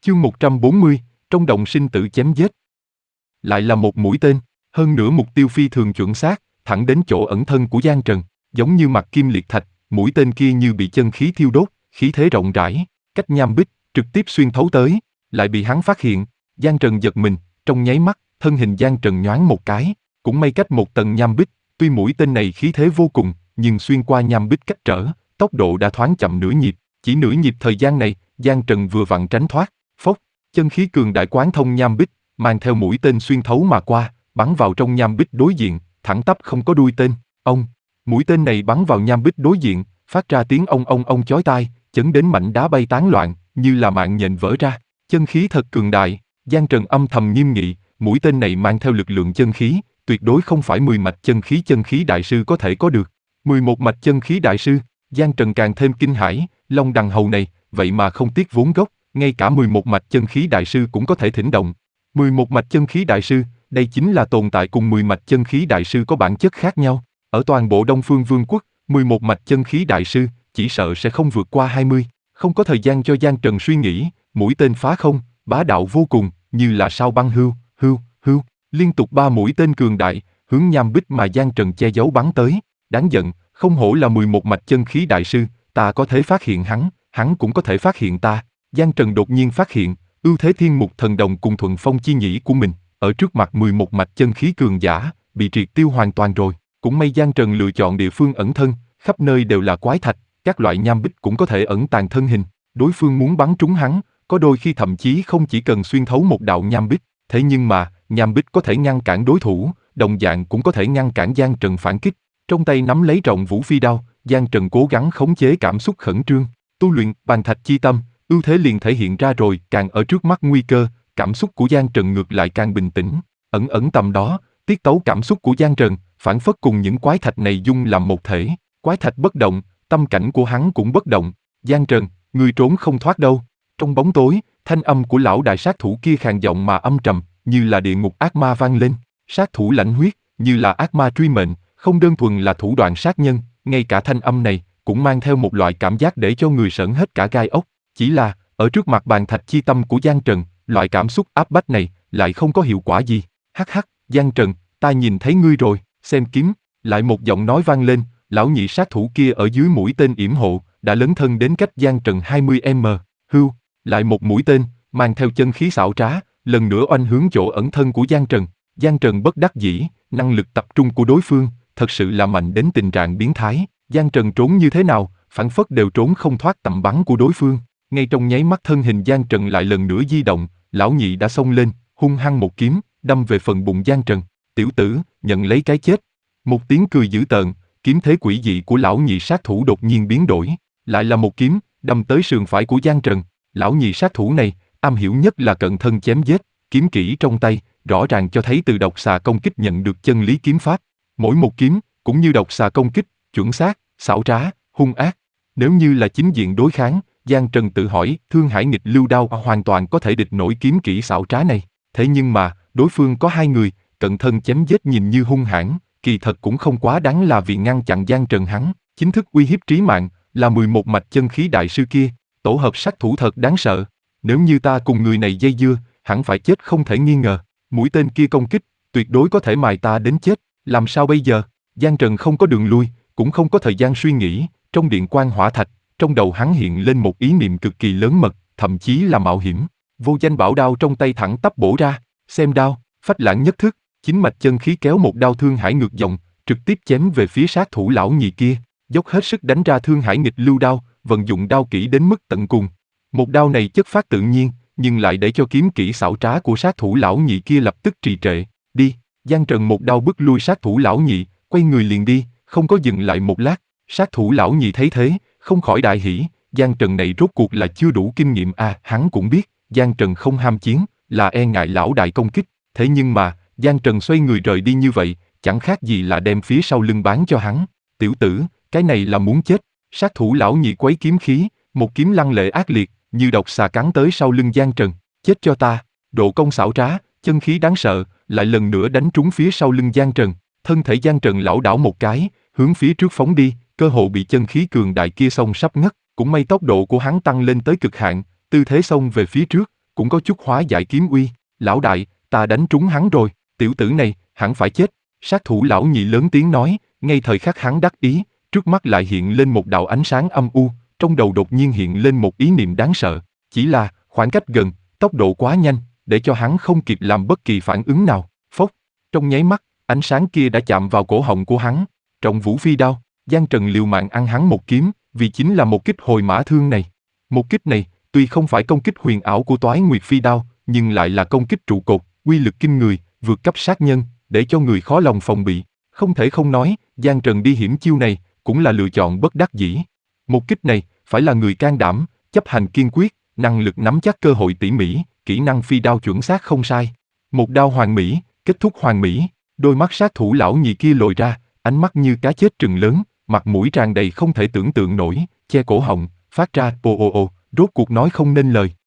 Chương 140, trong động sinh tử chém giết. Lại là một mũi tên, hơn nữa mục tiêu phi thường chuẩn xác, thẳng đến chỗ ẩn thân của Giang Trần, giống như mặt kim liệt thạch, mũi tên kia như bị chân khí thiêu đốt, khí thế rộng rãi, cách nham bích, trực tiếp xuyên thấu tới, lại bị hắn phát hiện. Giang Trần giật mình, trong nháy mắt, thân hình Giang Trần nhoáng một cái, cũng may cách một tầng nham bích, tuy mũi tên này khí thế vô cùng, nhưng xuyên qua nham bích cách trở, tốc độ đã thoáng chậm nửa nhịp, chỉ nửa nhịp thời gian này, Giang Trần vừa vặn tránh thoát, phốc, chân khí cường đại quán thông nham bích, mang theo mũi tên xuyên thấu mà qua, bắn vào trong nham bích đối diện, thẳng tắp không có đuôi tên. Ông, mũi tên này bắn vào nham bích đối diện, phát ra tiếng ông chói tai, chấn đến mảnh đá bay tán loạn, như là mạng nhện vỡ ra. Chân khí thật cường đại, Giang Trần âm thầm nghiêm nghị, mũi tên này mang theo lực lượng chân khí, tuyệt đối không phải 10 mạch chân khí đại sư có thể có được. 11 mạch chân khí đại sư, Giang Trần càng thêm kinh hãi, long đằng hầu này, vậy mà không tiếc vốn gốc, ngay cả 11 mạch chân khí đại sư cũng có thể thỉnh động. 11 mạch chân khí đại sư, đây chính là tồn tại cùng 10 mạch chân khí đại sư có bản chất khác nhau. Ở toàn bộ Đông Phương Vương quốc, 11 mạch chân khí đại sư, chỉ sợ sẽ không vượt qua 20. Không có thời gian cho Giang Trần suy nghĩ, mũi tên phá không, bá đạo vô cùng, như là sao băng hưu, liên tục 3 mũi tên cường đại, hướng nham bích mà Giang Trần che giấu bắn tới. Đáng giận, không hổ là 11 mạch chân khí đại sư, ta có thể phát hiện hắn cũng có thể phát hiện ta. Giang Trần đột nhiên phát hiện, ưu thế thiên mục thần đồng cùng thuận phong chi nhĩ của mình, ở trước mặt 11 mạch chân khí cường giả, bị triệt tiêu hoàn toàn rồi. Cũng may Giang Trần lựa chọn địa phương ẩn thân, khắp nơi đều là quái thạch, các loại nham bích cũng có thể ẩn tàng thân hình. Đối phương muốn bắn trúng hắn, có đôi khi thậm chí không chỉ cần xuyên thấu một đạo nham bích, thế nhưng mà, nham bích có thể ngăn cản đối thủ, đồng dạng cũng có thể ngăn cản Giang Trần phản kích. Trong tay nắm lấy Trọng Vũ Phi đao, Giang Trần cố gắng khống chế cảm xúc khẩn trương, tu luyện Bàn Thạch Chi Tâm, ưu thế liền thể hiện ra rồi, càng ở trước mắt nguy cơ, cảm xúc của Giang Trần ngược lại càng bình tĩnh, ẩn tầm đó, tiết tấu cảm xúc của Giang Trần, phản phất cùng những quái thạch này dung làm một thể, quái thạch bất động, tâm cảnh của hắn cũng bất động. Giang Trần, ngươi trốn không thoát đâu. Trong bóng tối, thanh âm của lão đại sát thủ kia khàn giọng mà âm trầm, như là địa ngục ác ma vang lên. Sát thủ lãnh huyết, như là ác ma truy mệnh, không đơn thuần là thủ đoạn sát nhân, ngay cả thanh âm này cũng mang theo một loại cảm giác để cho người sởn hết cả gai ốc. Chỉ là, ở trước mặt Bàn Thạch Chi Tâm của Giang Trần, loại cảm xúc áp bách này lại không có hiệu quả gì. Hắc, Giang Trần, ta nhìn thấy ngươi rồi, xem kiếm. Lại một giọng nói vang lên, lão nhị sát thủ kia ở dưới mũi tên yểm hộ, đã lấn thân đến cách Giang Trần 20m. Hưu, lại một mũi tên, mang theo chân khí xảo trá, lần nữa oanh hướng chỗ ẩn thân của Giang Trần. Giang Trần bất đắc dĩ, năng lực tập trung của đối phương, thật sự là mạnh đến tình trạng biến thái. Giang Trần trốn như thế nào, phản phất đều trốn không thoát tầm bắn của đối phương. Ngay trong nháy mắt thân hình Giang Trần lại lần nữa di động, lão nhị đã xông lên, hung hăng một kiếm, đâm về phần bụng Giang Trần. Tiểu tử, nhận lấy cái chết. Một tiếng cười dữ tợn, kiếm thế quỷ dị của lão nhị sát thủ đột nhiên biến đổi, lại là một kiếm, đâm tới sườn phải của Giang Trần. Lão nhị sát thủ này, am hiểu nhất là cận thân chém giết, kiếm kỹ trong tay, rõ ràng cho thấy từ độc xà công kích nhận được chân lý kiếm pháp. Mỗi một kiếm, cũng như độc xà công kích, chuẩn xác, xảo trá, hung ác. Nếu như là chính diện đối kháng, Giang Trần tự hỏi, Thương Hải Nghịch Lưu Đao hoàn toàn có thể địch nổi kiếm kỹ xảo trá này. Thế nhưng mà, đối phương có 2 người, cận thân chém giết nhìn như hung hãn, kỳ thật cũng không quá đáng là vì ngăn chặn Giang Trần hắn. Chính thức uy hiếp trí mạng, là 11 mạch chân khí đại sư kia, tổ hợp sát thủ thật đáng sợ. Nếu như ta cùng người này dây dưa, hẳn phải chết không thể nghi ngờ. Mũi tên kia công kích, tuyệt đối có thể mài ta đến chết. Làm sao bây giờ? Giang Trần không có đường lui, cũng không có thời gian suy nghĩ. Trong điện quan hỏa thạch, trong đầu hắn hiện lên một ý niệm cực kỳ lớn mật, thậm chí là mạo hiểm. Vô danh bảo đao trong tay thẳng tắp bổ ra, xem đao, phách lãng nhất thức, chính mạch chân khí kéo một đao Thương Hải ngược dòng, trực tiếp chém về phía sát thủ lão nhị kia, dốc hết sức đánh ra Thương Hải Nghịch Lưu Đao, vận dụng đao kỹ đến mức tận cùng. Một đao này chất phát tự nhiên, nhưng lại để cho kiếm kỹ xảo trá của sát thủ lão nhị kia lập tức trì trệ. Đi, Giang Trần một đao bức lui sát thủ lão nhị, quay người liền đi, không có dừng lại một lát. Sát thủ lão nhị thấy thế, không khỏi đại hỉ, Giang Trần này rốt cuộc là chưa đủ kinh nghiệm à, hắn cũng biết, Giang Trần không ham chiến, là e ngại lão đại công kích, thế nhưng mà, Giang Trần xoay người rời đi như vậy, chẳng khác gì là đem phía sau lưng bán cho hắn. Tiểu tử, cái này là muốn chết. Sát thủ lão nhị quấy kiếm khí, một kiếm lăng lệ ác liệt, như độc xà cắn tới sau lưng Giang Trần. Chết cho ta. Độ công xảo trá, chân khí đáng sợ, lại lần nữa đánh trúng phía sau lưng Giang Trần. Thân thể Giang Trần lảo đảo một cái, hướng phía trước phóng đi, cơ hồ bị chân khí cường đại kia xông sắp ngất. Cũng may tốc độ của hắn tăng lên tới cực hạn, tư thế xông về phía trước, cũng có chút hóa giải kiếm uy. Lão đại, ta đánh trúng hắn rồi, tiểu tử này, hẳn phải chết. Sát thủ lão nhị lớn tiếng nói, ngay thời khắc hắn đắc ý, trước mắt lại hiện lên một đạo ánh sáng âm u, trong đầu đột nhiên hiện lên một ý niệm đáng sợ. Chỉ là, khoảng cách gần, tốc độ quá nhanh, để cho hắn không kịp làm bất kỳ phản ứng nào. Phốc, trong nháy mắt, ánh sáng kia đã chạm vào cổ họng của hắn. Trọng vũ phi đao, Giang Trần liều mạng ăn hắn một kiếm, vì chính là một kích hồi mã thương này. Một kích này, tuy không phải công kích huyền ảo của Toái Nguyệt phi đao, nhưng lại là công kích trụ cột, uy lực kinh người, vượt cấp sát nhân, để cho người khó lòng phòng bị. Không thể không nói, Giang Trần đi hiểm chiêu này, cũng là lựa chọn bất đắc dĩ. Một kích này, phải là người can đảm, chấp hành kiên quyết, năng lực nắm chắc cơ hội tỉ mỉ, kỹ năng phi đao chuẩn xác không sai. Một đao hoàn mỹ, kết thúc hoàn mỹ. Đôi mắt sát thủ lão nhị kia lồi ra, ánh mắt như cá chết trừng lớn, mặt mũi tràn đầy không thể tưởng tượng nổi, che cổ họng, phát ra ồ ồ ồ, rốt cuộc nói không nên lời.